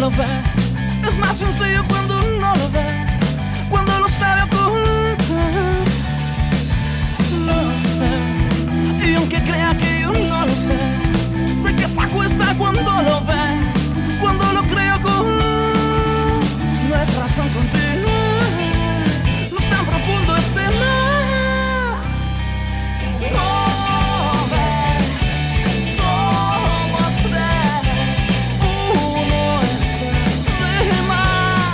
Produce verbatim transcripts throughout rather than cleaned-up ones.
lo ve. Es más sencillo cuando uno lo ve, cuando lo sabe ocultar. Lo sé, y aunque crea que yo no lo sé, sé que se acuesta cuando lo ve, cuando lo creo con. No es razón continua, no es tan profundo este mar. No ves, somos tres, uno está de más.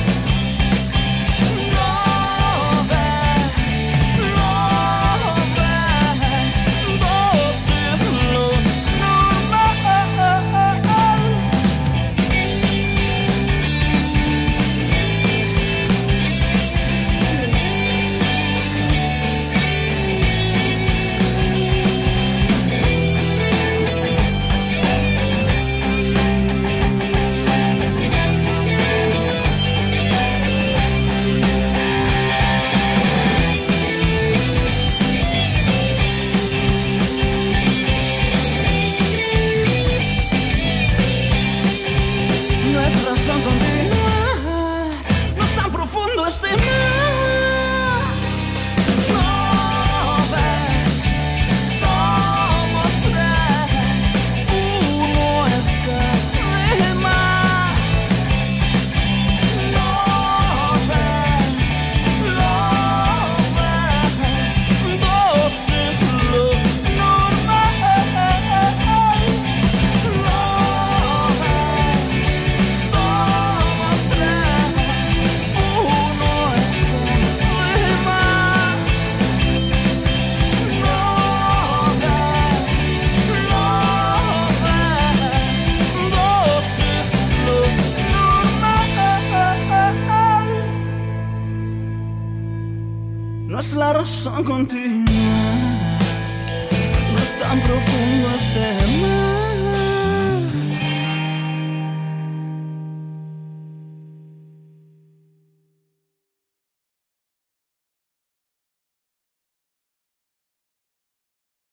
No ves, no ves, dos es lo normal. No es razón continuar, no es tan profundo este mar. No ves, somos tres, uno está de más. No ves, lo ves, dos es lo normal. No ves, somos tres, uno está de más. No ves, lo ves, dos es lo normal. No es la razón continua, no es tan profundo este mar.